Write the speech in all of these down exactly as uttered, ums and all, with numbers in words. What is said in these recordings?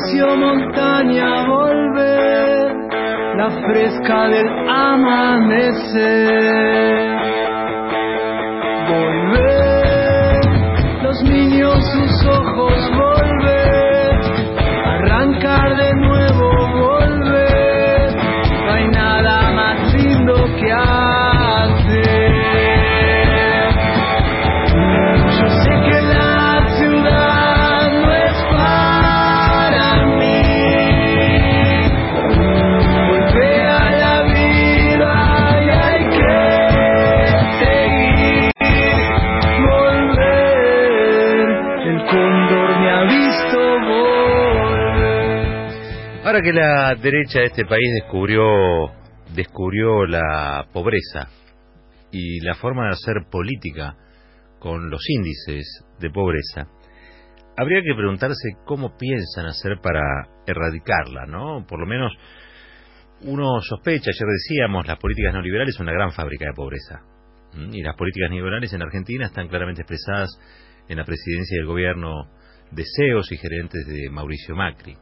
anuncio montaña volver, la fresca del amanecer. Volver, los niños sus ojos volver, arrancar de nuevo volver, no hay nada más lindo que hacer. Yo sé que la ciudad no es para mí, volver a la vida y hay que seguir, volver, el cóndor me ha visto volver. Ahora que la derecha de este país descubrió descubrió la pobreza y la forma de hacer política con los índices de pobreza, habría que preguntarse cómo piensan hacer para erradicarla, ¿no? Por lo menos uno sospecha, ayer decíamos, las políticas neoliberales son una gran fábrica de pobreza. ¿Mm? Y las políticas neoliberales en Argentina están claramente expresadas en la presidencia del gobierno de C E Os y gerentes de Mauricio Macri.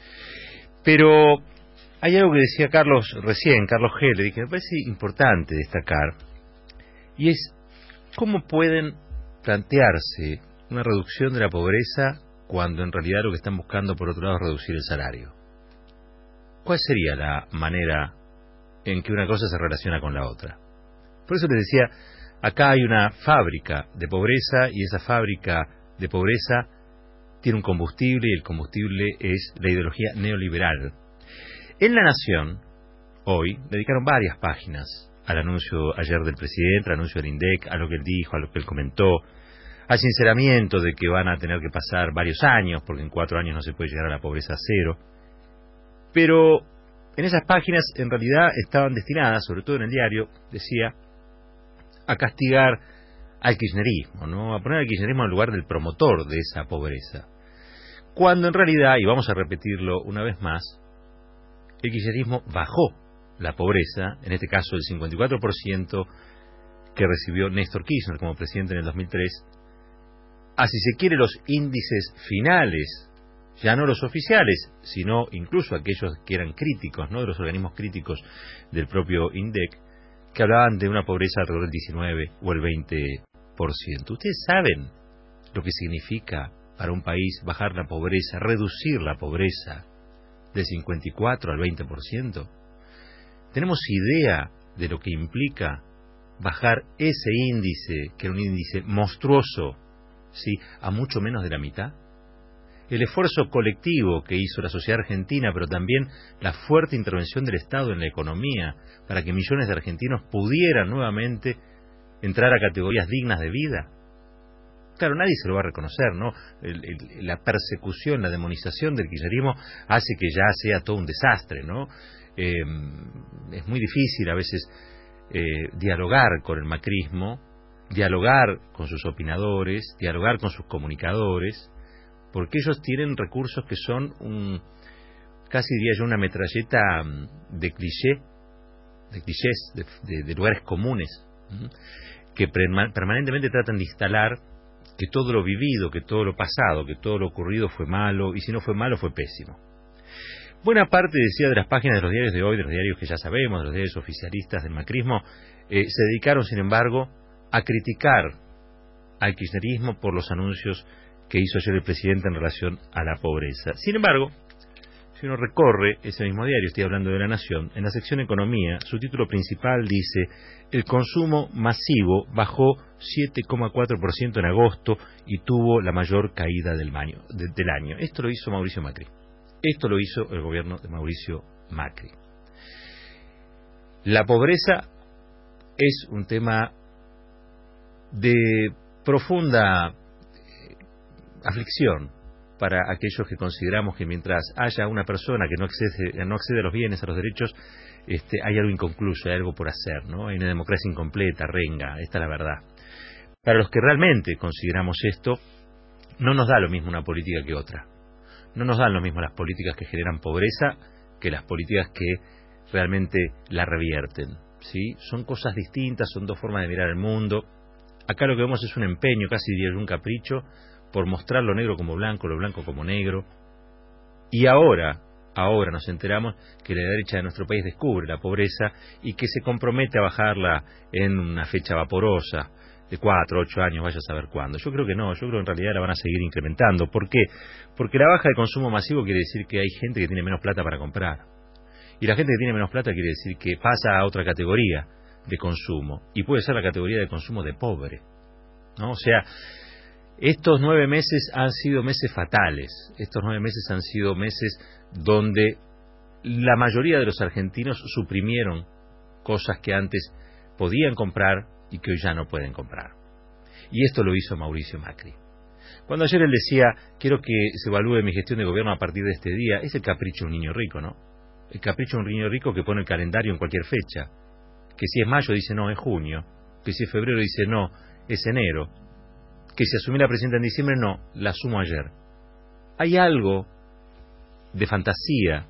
Pero hay algo que decía Carlos recién, Carlos G., le dije, me parece importante destacar, y es cómo pueden plantearse una reducción de la pobreza cuando en realidad lo que están buscando por otro lado es reducir el salario. ¿Cuál sería la manera en que una cosa se relaciona con la otra? Por eso les decía, acá hay una fábrica de pobreza y esa fábrica de pobreza tiene un combustible y el combustible es la ideología neoliberal. En La Nación, hoy, dedicaron varias páginas al anuncio ayer del presidente, al anuncio del INDEC, a lo que él dijo, a lo que él comentó, al sinceramiento de que van a tener que pasar varios años, porque en cuatro años no se puede llegar a la pobreza cero. Pero en esas páginas en realidad estaban destinadas, sobre todo en el diario, decía, a castigar al kirchnerismo, ¿no? A poner al kirchnerismo en lugar del promotor de esa pobreza. Cuando en realidad, y vamos a repetirlo una vez más, el kirchnerismo bajó la pobreza, en este caso el cincuenta y cuatro por ciento que recibió Néstor Kirchner como presidente en el dos mil tres, a si se quiere los índices finales, ya no los oficiales, sino incluso aquellos que eran críticos, ¿no?, de los organismos críticos del propio INDEC, que hablaban de una pobreza alrededor del diecinueve o el veinte por ciento. ¿Ustedes saben lo que significa para un país bajar la pobreza, reducir la pobreza del cincuenta y cuatro al veinte por ciento? ¿Tenemos idea de lo que implica bajar ese índice, que era un índice monstruoso, ¿sí?, a mucho menos de la mitad? El esfuerzo colectivo que hizo la sociedad argentina, pero también la fuerte intervención del Estado en la economía para que millones de argentinos pudieran nuevamente entrar a categorías dignas de vida. Claro, nadie se lo va a reconocer, ¿no? El, el, la persecución, la demonización del kirchnerismo hace que ya sea todo un desastre, ¿no? Eh, es muy difícil a veces eh, dialogar con el macrismo, dialogar con sus opinadores, dialogar con sus comunicadores, porque ellos tienen recursos que son un, casi diría yo, una metralleta de cliché, de clichés, de, de, de lugares comunes, ¿sí?, que permanentemente tratan de instalar que todo lo vivido, que todo lo pasado, que todo lo ocurrido fue malo, y si no fue malo fue pésimo. Buena parte, decía, de las páginas de los diarios de hoy, de los diarios que ya sabemos, de los diarios oficialistas del macrismo, eh, se dedicaron, sin embargo, a criticar al kirchnerismo por los anuncios que hizo ayer el presidente en relación a la pobreza. Sin embargo, si uno recorre ese mismo diario, estoy hablando de La Nación, en la sección Economía, su título principal dice: el consumo masivo bajó siete coma cuatro por ciento en agosto y tuvo la mayor caída del año, de, del año. Esto lo hizo Mauricio Macri. Esto lo hizo el gobierno de Mauricio Macri. La pobreza es un tema de profunda aflicción para aquellos que consideramos que mientras haya una persona que no accede, no accede a los bienes, a los derechos, este, hay algo inconcluso, hay algo por hacer, ¿no? Hay una democracia incompleta, renga, esta es la verdad. Para los que realmente consideramos esto, no nos da lo mismo una política que otra. No nos dan lo mismo las políticas que generan pobreza que las políticas que realmente la revierten, ¿sí? Son cosas distintas, son dos formas de mirar el mundo. Acá lo que vemos es un empeño, casi diría yo un capricho, por mostrar lo negro como blanco, lo blanco como negro, Y ahora, ahora nos enteramos que la derecha de nuestro país descubre la pobreza y que se compromete a bajarla en una fecha vaporosa de cuatro, ocho años, vaya a saber cuándo. Yo creo que no, yo creo que en realidad la van a seguir incrementando. ¿Por qué? Porque la baja de consumo masivo quiere decir que hay gente que tiene menos plata para comprar. Y la gente que tiene menos plata quiere decir que pasa a otra categoría de consumo. Y puede ser la categoría de consumo de pobre, ¿no? O sea, estos nueve meses han sido meses fatales. Estos nueve meses han sido meses donde la mayoría de los argentinos suprimieron cosas que antes podían comprar y que hoy ya no pueden comprar. Y esto lo hizo Mauricio Macri. Cuando ayer él decía, quiero que se evalúe mi gestión de gobierno a partir de este día, es el capricho de un niño rico, ¿no? El capricho de un niño rico que pone el calendario en cualquier fecha. Que si es mayo dice no, es junio. Que si es febrero dice no, es enero. Que si asumí la presidenta en diciembre, no, la asumo ayer. Hay algo de fantasía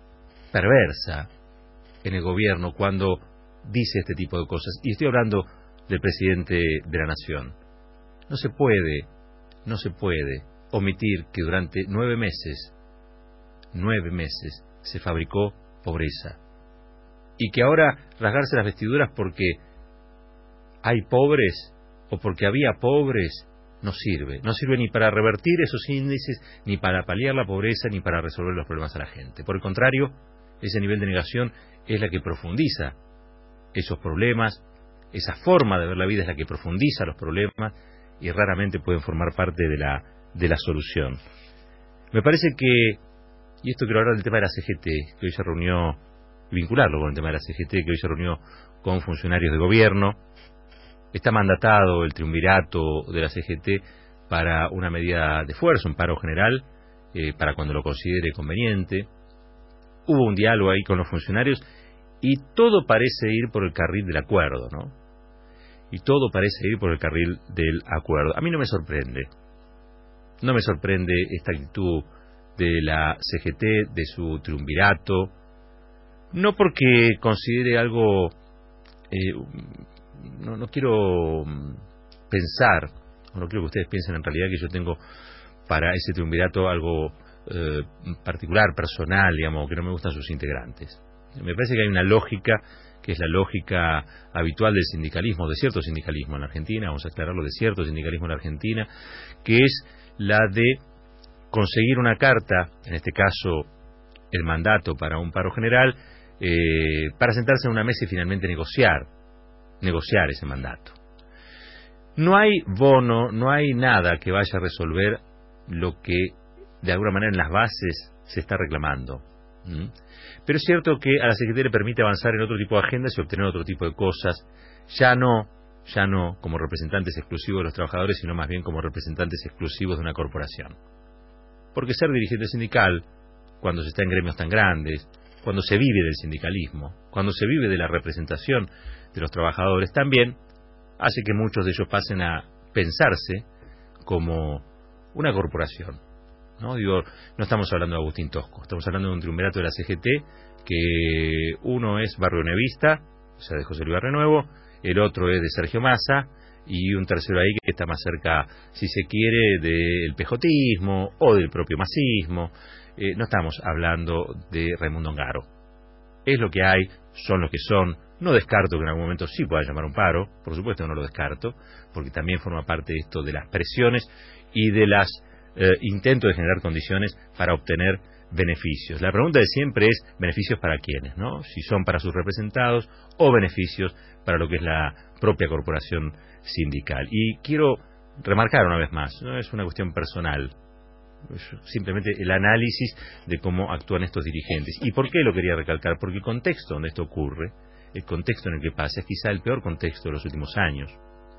perversa en el gobierno cuando dice este tipo de cosas. Y estoy hablando del presidente de la Nación. No se puede, no se puede omitir que durante nueve meses, nueve meses, se fabricó pobreza. Y que ahora rasgarse las vestiduras porque hay pobres o porque había pobres no sirve. No sirve ni para revertir esos índices, ni para paliar la pobreza, ni para resolver los problemas a la gente. Por el contrario, ese nivel de negación es la que profundiza esos problemas, esa forma de ver la vida es la que profundiza los problemas y raramente pueden formar parte de la, de la solución. Me parece que, y esto quiero hablar del tema de la C G T, que hoy se reunió, vincularlo con el tema de la C G T, que hoy se reunió con funcionarios de gobierno. Está mandatado el triunvirato de la C G T para una medida de fuerza, un paro general, eh, para cuando lo considere conveniente. Hubo un diálogo ahí con los funcionarios y todo parece ir por el carril del acuerdo, ¿no? Y todo parece ir por el carril del acuerdo. A mí no me sorprende. No me sorprende esta actitud de la C G T, de su triunvirato. No porque considere algo... Eh, no, no quiero pensar, no quiero que ustedes piensen en realidad que yo tengo para ese triunvirato algo eh, particular, personal, digamos, que no me gustan sus integrantes. Me parece que hay una lógica que es la lógica habitual del sindicalismo, de cierto sindicalismo en la Argentina, vamos a aclararlo, de cierto sindicalismo en la Argentina, que es la de conseguir una carta, en este caso el mandato para un paro general, eh, para sentarse en una mesa y finalmente negociar, negociar ese mandato. No hay bono, no hay nada que vaya a resolver lo que de alguna manera en las bases se está reclamando. ¿Mm? Pero es cierto que a la C G T le permite avanzar en otro tipo de agendas y obtener otro tipo de cosas, ya no, ya no como representantes exclusivos de los trabajadores, sino más bien como representantes exclusivos de una corporación. Porque ser dirigente sindical, cuando se está en gremios tan grandes, cuando se vive del sindicalismo, cuando se vive de la representación de los trabajadores, también hace que muchos de ellos pasen a pensarse como una corporación. ¿No? Digo, no estamos hablando de Agustín Tosco, estamos hablando de un triunvirato de la C G T, que uno es barrionevista, o sea, de José Luis Barrionuevo, el otro es de Sergio Massa, y un tercero ahí que está más cerca, si se quiere, del pejotismo o del propio masismo. Eh, no estamos hablando de Raimundo Ongaro. Es lo que hay, son los que son. No descarto que en algún momento sí pueda llamar un paro, por supuesto no lo descarto, porque también forma parte de esto de las presiones y de las eh, intentos de generar condiciones para obtener beneficios. La pregunta de siempre es beneficios para quiénes, ¿no? Si son para sus representados o beneficios para lo que es la propia corporación sindical. Y quiero remarcar una vez más, no es una cuestión personal, es simplemente el análisis de cómo actúan estos dirigentes. ¿Y por qué lo quería recalcar? Porque el contexto donde esto ocurre, el contexto en el que pasa, es quizá el peor contexto de los últimos años.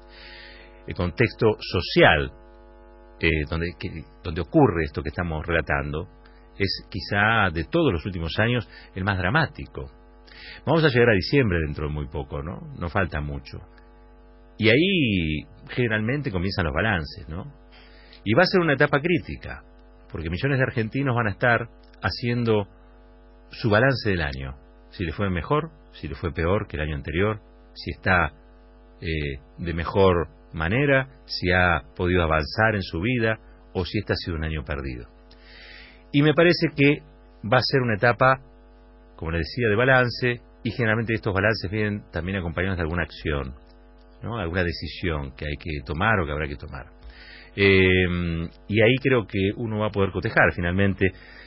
El contexto social eh, donde, que, donde ocurre esto que estamos relatando es quizá de todos los últimos años el más dramático. Vamos a llegar a diciembre dentro de muy poco, ¿no? No falta mucho. Y ahí generalmente comienzan los balances, ¿no? Y va a ser una etapa crítica, porque millones de argentinos van a estar haciendo su balance del año. Si le fue mejor, si le fue peor que el año anterior, si está eh, de mejor manera, si ha podido avanzar en su vida, o si este ha sido un año perdido. Y me parece que va a ser una etapa, como les decía, de balance, y generalmente estos balances vienen también acompañados de alguna acción, ¿no? Alguna decisión que hay que tomar o que habrá que tomar. Eh, y ahí creo que uno va a poder cotejar finalmente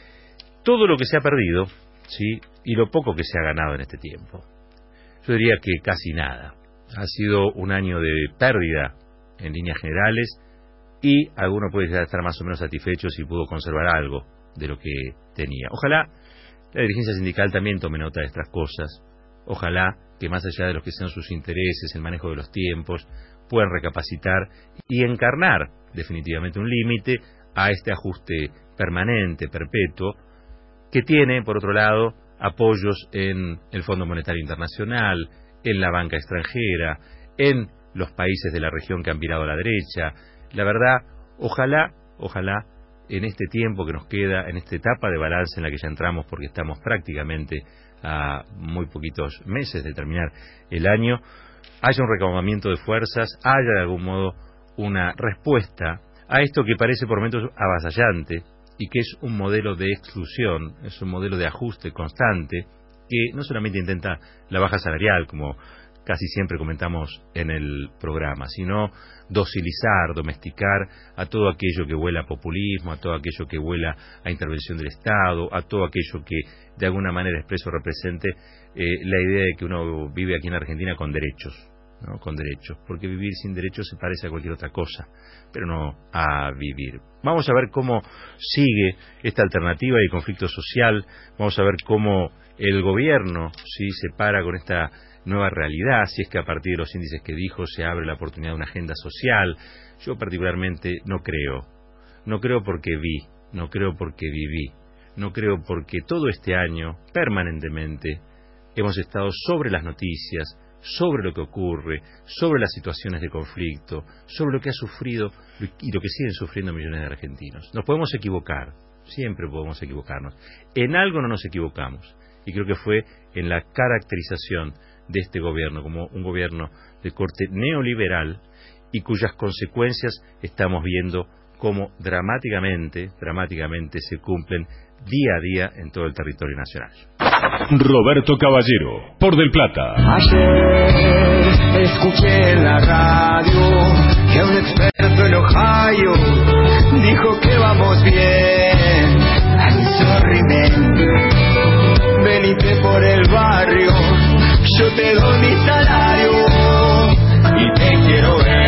todo lo que se ha perdido, ¿sí? Y lo poco que se ha ganado en este tiempo. Yo diría que casi nada. Ha sido un año de pérdida en líneas generales, y alguno puede llegar a estar más o menos satisfecho si pudo conservar algo de lo que tenía. Ojalá la dirigencia sindical también tome nota de estas cosas. Ojalá que, más allá de lo que sean sus intereses, el manejo de los tiempos, puedan recapacitar y encarnar definitivamente un límite a este ajuste permanente, perpetuo, que tiene, por otro lado, apoyos en el Fondo Monetario Internacional, en la banca extranjera, en los países de la región que han virado a la derecha. La verdad, ojalá, ojalá, en este tiempo que nos queda, en esta etapa de balance en la que ya entramos, porque estamos prácticamente a muy poquitos meses de terminar el año, haya un recabamiento de fuerzas, haya de algún modo una respuesta a esto que parece por momentos avasallante y que es un modelo de exclusión, es un modelo de ajuste constante que no solamente intenta la baja salarial, como casi siempre comentamos en el programa, sino docilizar, domesticar a todo aquello que huela a populismo, a todo aquello que huela a intervención del Estado, a todo aquello que de alguna manera expreso represente eh, la idea de que uno vive aquí en Argentina con derechos, ¿no? Con derechos, porque vivir sin derechos se parece a cualquier otra cosa, pero no a vivir. Vamos a ver cómo sigue esta alternativa y conflicto social, vamos a ver cómo el gobierno sí se para con esta nueva realidad, si es que a partir de los índices que dijo se abre la oportunidad de una agenda social. Yo particularmente no creo, no creo porque vi, no creo porque viví, no creo porque todo este año, permanentemente, hemos estado sobre las noticias, sobre lo que ocurre, sobre las situaciones de conflicto, sobre lo que ha sufrido y lo que siguen sufriendo millones de argentinos. Nos podemos equivocar, siempre podemos equivocarnos. En algo no nos equivocamos, y creo que fue en la caracterización de este gobierno como un gobierno de corte neoliberal y cuyas consecuencias estamos viendo cómo dramáticamente, dramáticamente se cumplen día a día en todo el territorio nacional. Roberto Caballero, por Del Plata. Ayer escuché en la radio que un experto en Ohio dijo que vamos bien. I'm sorry, man. Venite por el barrio, yo te doy mi salario.